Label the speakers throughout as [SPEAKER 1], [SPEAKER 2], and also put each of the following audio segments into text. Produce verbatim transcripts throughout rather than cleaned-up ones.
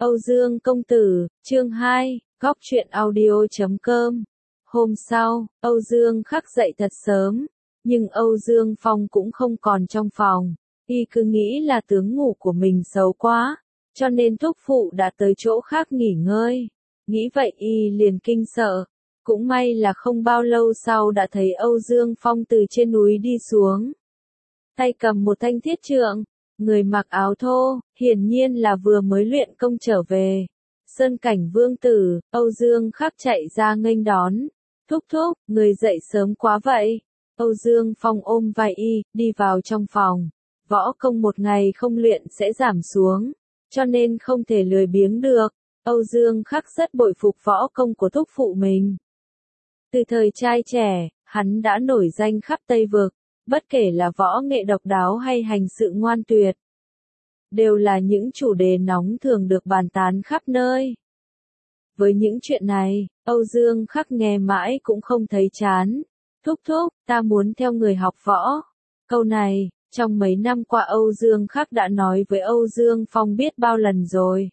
[SPEAKER 1] Âu Dương công tử, chương hai, góc truyện audio chấm com. Hôm sau, Âu Dương Khắc dậy thật sớm, nhưng Âu Dương Phong cũng không còn trong phòng. Y cứ nghĩ là tướng ngủ của mình xấu quá, cho nên thúc phụ đã tới chỗ khác nghỉ ngơi. Nghĩ vậy Y liền kinh sợ. Cũng may là không bao lâu sau đã thấy Âu Dương Phong từ trên núi đi xuống. Tay cầm một thanh thiết trượng, người mặc áo thô, hiển nhiên là vừa mới luyện công trở về. Sơn Cảnh Vương tử, Âu Dương Khắc chạy ra nghênh đón. Thúc thúc, người dậy sớm quá vậy. Âu Dương Phong ôm vai Y, đi vào trong phòng. Võ công một ngày không luyện sẽ giảm xuống, cho nên không thể lười biếng được. Âu Dương Khắc rất bội phục võ công của thúc phụ mình. Từ thời trai trẻ, hắn đã nổi danh khắp Tây Vực, bất kể là võ nghệ độc đáo hay hành sự ngoan tuyệt, đều là những chủ đề nóng thường được bàn tán khắp nơi. Với những chuyện này, Âu Dương Khắc nghe mãi cũng không thấy chán. Thúc thúc, ta muốn theo người học võ. Câu này, trong mấy năm qua Âu Dương Khắc đã nói với Âu Dương Phong biết bao lần rồi.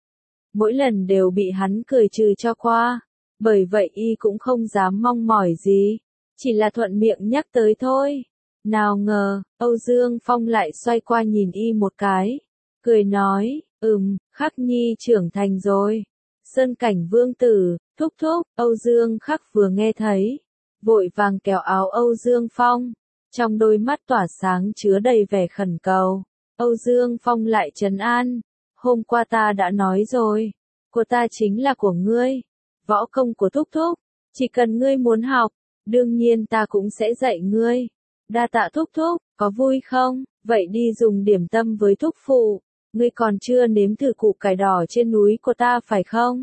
[SPEAKER 1] Mỗi lần đều bị hắn cười trừ cho qua, bởi vậy Y cũng không dám mong mỏi gì, chỉ là thuận miệng nhắc tới thôi. Nào ngờ, Âu Dương Phong lại xoay qua nhìn Y một cái, cười nói, ừm, Khắc nhi trưởng thành rồi. Sơn Cảnh Vương tử, thúc thúc, Âu Dương Khắc vừa nghe thấy, vội vàng kéo áo Âu Dương Phong, trong đôi mắt tỏa sáng chứa đầy vẻ khẩn cầu. Âu Dương Phong lại trấn an, hôm qua ta đã nói rồi, của ta chính là của ngươi, võ công của thúc thúc, chỉ cần ngươi muốn học, đương nhiên ta cũng sẽ dạy ngươi. Đa tạ thúc thúc, có vui không? Vậy đi dùng điểm tâm với thúc phụ. Ngươi còn chưa nếm thử củ cải đỏ trên núi của ta phải không?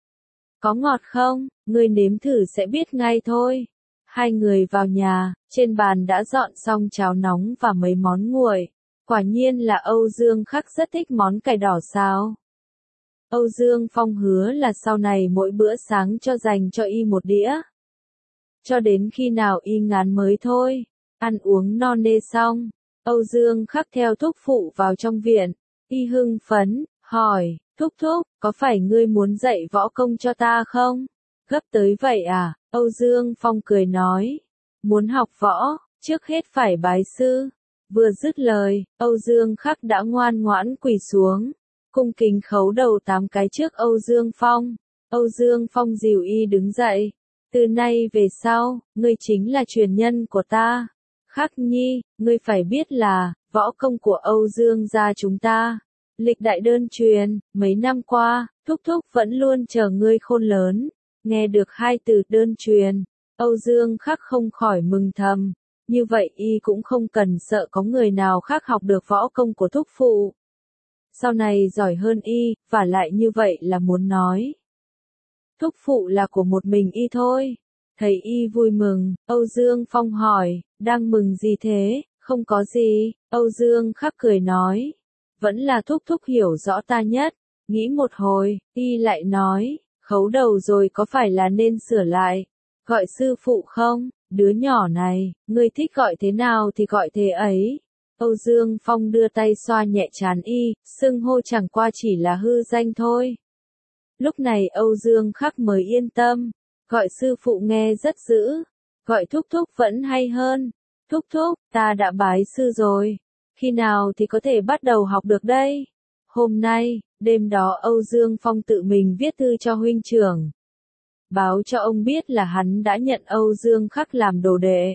[SPEAKER 1] Có ngọt không? Ngươi nếm thử sẽ biết ngay thôi. Hai người vào nhà, trên bàn đã dọn xong cháo nóng và mấy món nguội. Quả nhiên là Âu Dương Khắc rất thích món cải đỏ xào. Âu Dương Phong hứa là sau này mỗi bữa sáng cho dành cho Y một đĩa. Cho đến khi nào Y ngán mới thôi. Ăn uống no nê xong, Âu Dương Khắc theo thúc phụ vào trong viện. Y hưng phấn, hỏi, thúc thúc, có phải ngươi muốn dạy võ công cho ta không? Gấp tới vậy à? Âu Dương Phong cười nói, muốn học võ, trước hết phải bái sư. Vừa dứt lời, Âu Dương Khắc đã ngoan ngoãn quỳ xuống, cung kính khấu đầu tám cái trước Âu Dương Phong. Âu Dương Phong dìu Y đứng dậy, từ nay về sau, ngươi chính là truyền nhân của ta. Khắc nhi, ngươi phải biết là, võ công của Âu Dương gia chúng ta, lịch đại đơn truyền, mấy năm qua, thúc thúc vẫn luôn chờ ngươi khôn lớn. Nghe được hai từ đơn truyền, Âu Dương Khắc không khỏi mừng thầm, như vậy Y cũng không cần sợ có người nào khác học được võ công của thúc phụ. Sau này giỏi hơn Y, và lại như vậy là muốn nói, thúc phụ là của một mình Y thôi. Thấy Y vui mừng, Âu Dương Phong hỏi, đang mừng gì thế? Không có gì, Âu Dương Khắc cười nói, vẫn là thúc thúc hiểu rõ ta nhất. Nghĩ một hồi, Y lại nói, khấu đầu rồi có phải là nên sửa lại, gọi sư phụ không? Đứa nhỏ này, ngươi thích gọi thế nào thì gọi thế ấy. Âu Dương Phong đưa tay xoa nhẹ trán Y, xưng hô chẳng qua chỉ là hư danh thôi. Lúc này Âu Dương Khắc mới yên tâm. Gọi sư phụ nghe rất dữ, gọi thúc thúc vẫn hay hơn. Thúc thúc, ta đã bái sư rồi, khi nào thì có thể bắt đầu học được đây? Hôm nay, đêm đó Âu Dương Phong tự mình viết thư cho huynh trưởng, báo cho ông biết là hắn đã nhận Âu Dương Khắc làm đồ đệ.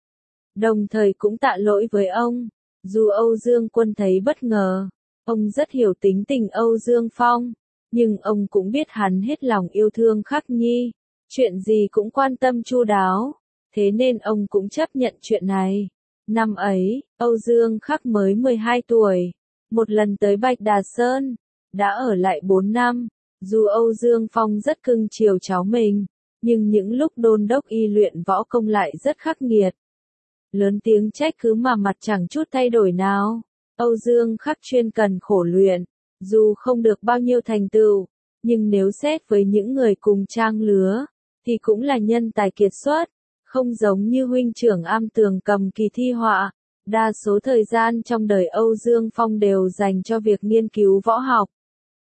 [SPEAKER 1] Đồng thời cũng tạ lỗi với ông, dù Âu Dương Quân thấy bất ngờ, ông rất hiểu tính tình Âu Dương Phong, nhưng ông cũng biết hắn hết lòng yêu thương Khắc nhi. Chuyện gì cũng quan tâm chu đáo, thế nên ông cũng chấp nhận chuyện này. Năm ấy, Âu Dương Khắc mới mười hai tuổi, một lần tới Bạch Đà Sơn, đã ở lại bốn năm. Dù Âu Dương Phong rất cưng chiều cháu mình, nhưng những lúc đôn đốc Y luyện võ công lại rất khắc nghiệt. Lớn tiếng trách cứ mà mặt chẳng chút thay đổi nào. Âu Dương Khắc chuyên cần khổ luyện, dù không được bao nhiêu thành tựu, nhưng nếu xét với những người cùng trang lứa, thì cũng là nhân tài kiệt xuất, không giống như huynh trưởng Am Tường cầm kỳ thi họa. Đa số thời gian trong đời Âu Dương Phong đều dành cho việc nghiên cứu võ học.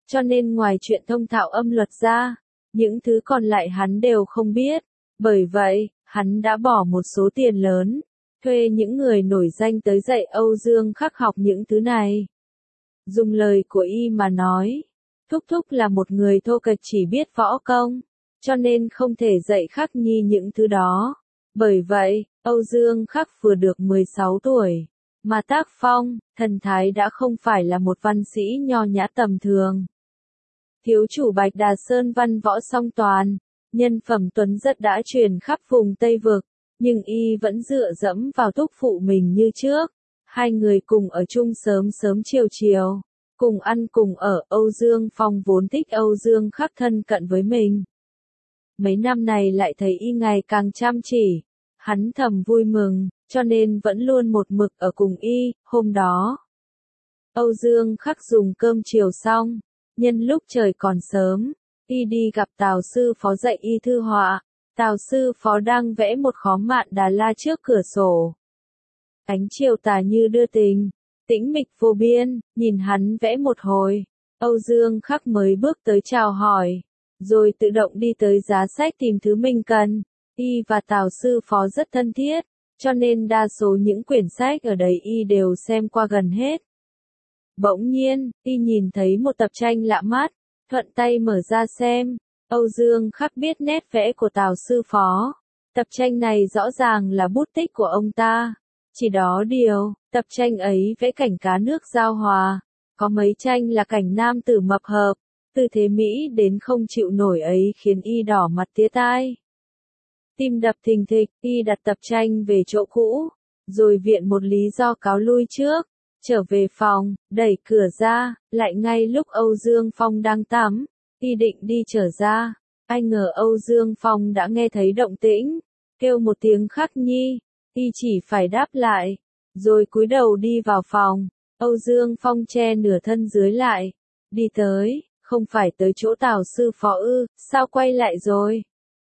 [SPEAKER 1] cho nên ngoài chuyện thông thạo âm luật ra, những thứ còn lại hắn đều không biết. Bởi vậy, hắn đã bỏ một số tiền lớn, thuê những người nổi danh tới dạy Âu Dương Khắc học những thứ này. Dùng lời của y mà nói, Thúc Thúc là một người thô kệch chỉ biết võ công, cho nên không thể dạy Khắc Nhi những thứ đó. Bởi vậy, Âu Dương Khắc vừa được mười sáu tuổi, mà tác phong, thần thái đã không phải là một văn sĩ nho nhã tầm thường. Thiếu chủ Bạch Đà Sơn văn võ song toàn, nhân phẩm tuấn giật đã truyền khắp vùng Tây Vực, nhưng y vẫn dựa dẫm vào thúc phụ mình như trước. Hai người cùng ở chung sớm sớm chiều chiều, cùng ăn cùng ở. Âu Dương Phong vốn thích Âu Dương Khắc thân cận với mình. Mấy năm này lại thấy y ngày càng chăm chỉ, hắn thầm vui mừng, cho nên vẫn luôn một mực ở cùng y. Hôm đó, Âu Dương Khắc dùng cơm chiều xong, nhân lúc trời còn sớm, y đi gặp Tào sư phó dạy y thư họa. Tào sư phó đang vẽ một khóm mạn Đà La trước cửa sổ. Ánh chiều tà như đưa tình, tĩnh mịch vô biên. Nhìn hắn vẽ một hồi, Âu Dương Khắc mới bước tới chào hỏi, rồi tự động đi tới giá sách tìm thứ mình cần. Y và Tào sư phó rất thân thiết, cho nên đa số những quyển sách ở đây y đều xem qua gần hết. Bỗng nhiên, y nhìn thấy một tập tranh lạ mắt, thuận tay mở ra xem. Âu Dương Khắc biết nét vẽ của Tào sư phó. Tập tranh này rõ ràng là bút tích của ông ta. Chỉ đó điều, tập tranh ấy vẽ cảnh cá nước giao hòa. Có mấy tranh là cảnh nam tử mập hợp, từ thế Mỹ đến không chịu nổi ấy khiến y đỏ mặt tía tai. Tim đập thình thịch, y đặt tập tranh về chỗ cũ, rồi viện một lý do cáo lui trước. Trở về phòng, đẩy cửa ra, lại ngay lúc Âu Dương Phong đang tắm. Y định đi trở ra, ai ngờ Âu Dương Phong đã nghe thấy động tĩnh, kêu một tiếng Khắc Nhi, y chỉ phải đáp lại, rồi cúi đầu đi vào phòng. Âu Dương Phong che nửa thân dưới lại, đi tới, không phải tới chỗ Tào sư phó ư, sao quay lại rồi?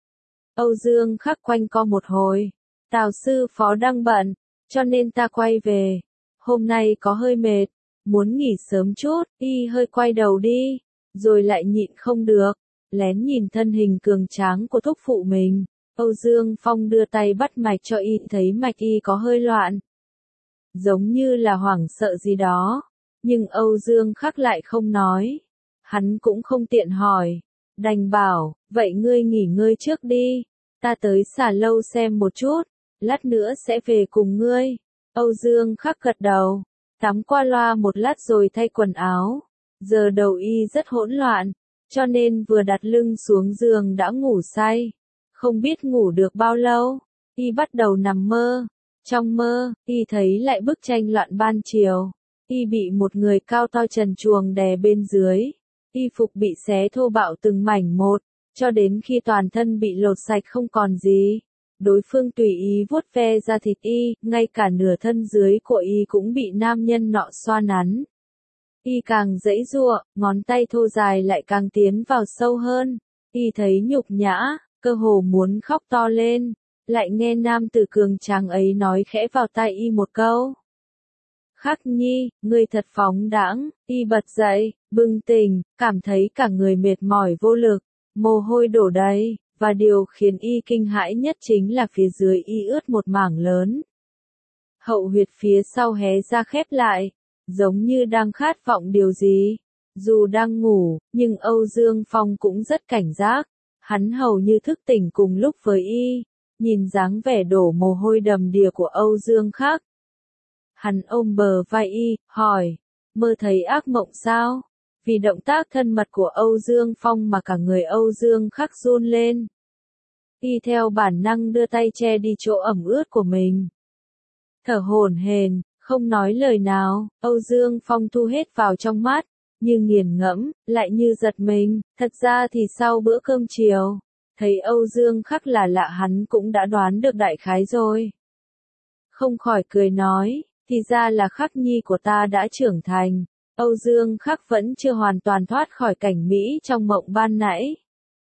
[SPEAKER 1] Âu Dương Khắc quanh co một hồi, Tào sư phó đang bận, cho nên ta quay về, hôm nay có hơi mệt, muốn nghỉ sớm chút. Y hơi quay đầu đi, rồi lại nhịn không được, lén nhìn thân hình cường tráng của thúc phụ mình. Âu Dương Phong đưa tay bắt mạch cho y, thấy mạch y có hơi loạn, giống như là hoảng sợ gì đó, nhưng Âu Dương Khắc lại không nói. Hắn cũng không tiện hỏi, đành bảo, vậy ngươi nghỉ ngơi trước đi, ta tới xà lâu xem một chút, lát nữa sẽ về cùng ngươi. Âu Dương Khắc gật đầu, tắm qua loa một lát rồi thay quần áo. Giờ đầu y rất hỗn loạn, cho nên vừa đặt lưng xuống giường đã ngủ say. Không biết ngủ được bao lâu, y bắt đầu nằm mơ. Trong mơ, y thấy lại bức tranh loạn ban chiều. Y bị một người cao to trần truồng đè bên dưới. Y phục bị xé thô bạo từng mảnh một, cho đến khi toàn thân bị lột sạch không còn gì. Đối phương tùy ý vuốt ve ra thịt y, ngay cả nửa thân dưới của y cũng bị nam nhân nọ xoa nắn. Y càng giãy giụa, ngón tay thô dài lại càng tiến vào sâu hơn. Y thấy nhục nhã, cơ hồ muốn khóc to lên, lại nghe nam tử cường tráng ấy nói khẽ vào tai y một câu. Khắc Nhi, ngươi thật phóng đãng. Y bật dậy, bừng tỉnh, cảm thấy cả người mệt mỏi vô lực, mồ hôi đổ đầy, và điều khiến y kinh hãi nhất chính là phía dưới y ướt một mảng lớn. Hậu huyệt phía sau hé ra khép lại, giống như đang khát vọng điều gì. Dù đang ngủ, nhưng Âu Dương Phong cũng rất cảnh giác. Hắn hầu như thức tỉnh cùng lúc với y, nhìn dáng vẻ đổ mồ hôi đầm đìa của Âu Dương Khắc. Hắn ôm bờ vai y, hỏi, mơ thấy ác mộng sao? Vì động tác thân mật của Âu Dương Phong mà cả người Âu Dương Khắc run lên. Y theo bản năng đưa tay che đi chỗ ẩm ướt của mình. Thở hổn hển, không nói lời nào. Âu Dương Phong thu hết vào trong mắt, như nghiền ngẫm, lại như giật mình. Thật ra thì sau bữa cơm chiều, thấy Âu Dương Khắc là lạ hắn cũng đã đoán được đại khái rồi. Không khỏi cười nói, thì ra là Khắc Nhi của ta đã trưởng thành. Âu Dương Khắc vẫn chưa hoàn toàn thoát khỏi cảnh Mỹ trong mộng ban nãy.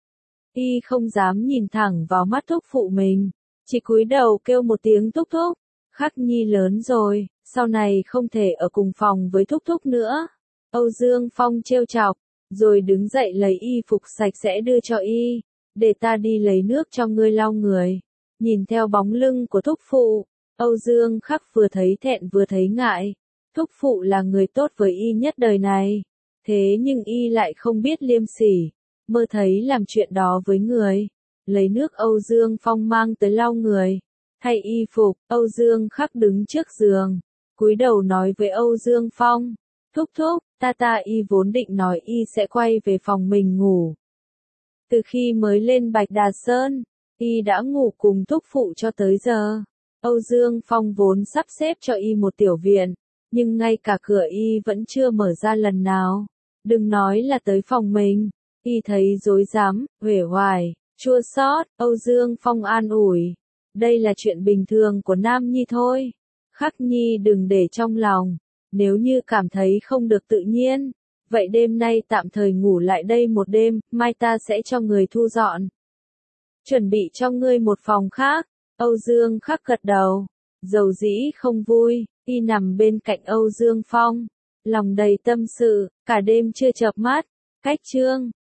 [SPEAKER 1] Y không dám nhìn thẳng vào mắt thúc phụ mình, chỉ cúi đầu kêu một tiếng thúc thúc. Khắc Nhi lớn rồi, sau này không thể ở cùng phòng với thúc thúc nữa. Âu Dương Phong trêu chọc, rồi đứng dậy lấy y phục sạch sẽ đưa cho y, để ta đi lấy nước cho ngươi lau người. Nhìn theo bóng lưng của thúc phụ, Âu Dương Khắc vừa thấy thẹn vừa thấy ngại. Thúc phụ là người tốt với y nhất đời này, thế nhưng y lại không biết liêm sỉ, mơ thấy làm chuyện đó với người. Lấy nước Âu Dương Phong mang tới lau người, thay y phục, Âu Dương Khắc đứng trước giường, cúi đầu nói với Âu Dương Phong, thúc thúc, ta ta y vốn định nói y sẽ quay về phòng mình ngủ. Từ khi mới lên Bạch Đà Sơn, y đã ngủ cùng thúc phụ cho tới giờ. Âu Dương Phong vốn sắp xếp cho y một tiểu viện, nhưng ngay cả cửa y vẫn chưa mở ra lần nào. Đừng nói là tới phòng mình, y thấy rối rắm, uể oải, chua xót. Âu Dương Phong an ủi, đây là chuyện bình thường của Nam Nhi thôi. Khắc Nhi đừng để trong lòng, nếu như cảm thấy không được tự nhiên, vậy đêm nay tạm thời ngủ lại đây một đêm, mai ta sẽ cho người thu dọn. Chuẩn bị cho ngươi một phòng khác. Âu Dương Khắc gật đầu, dầu dĩ không vui, y nằm bên cạnh Âu Dương Phong, lòng đầy tâm sự, cả đêm chưa chợp mắt. Cách chương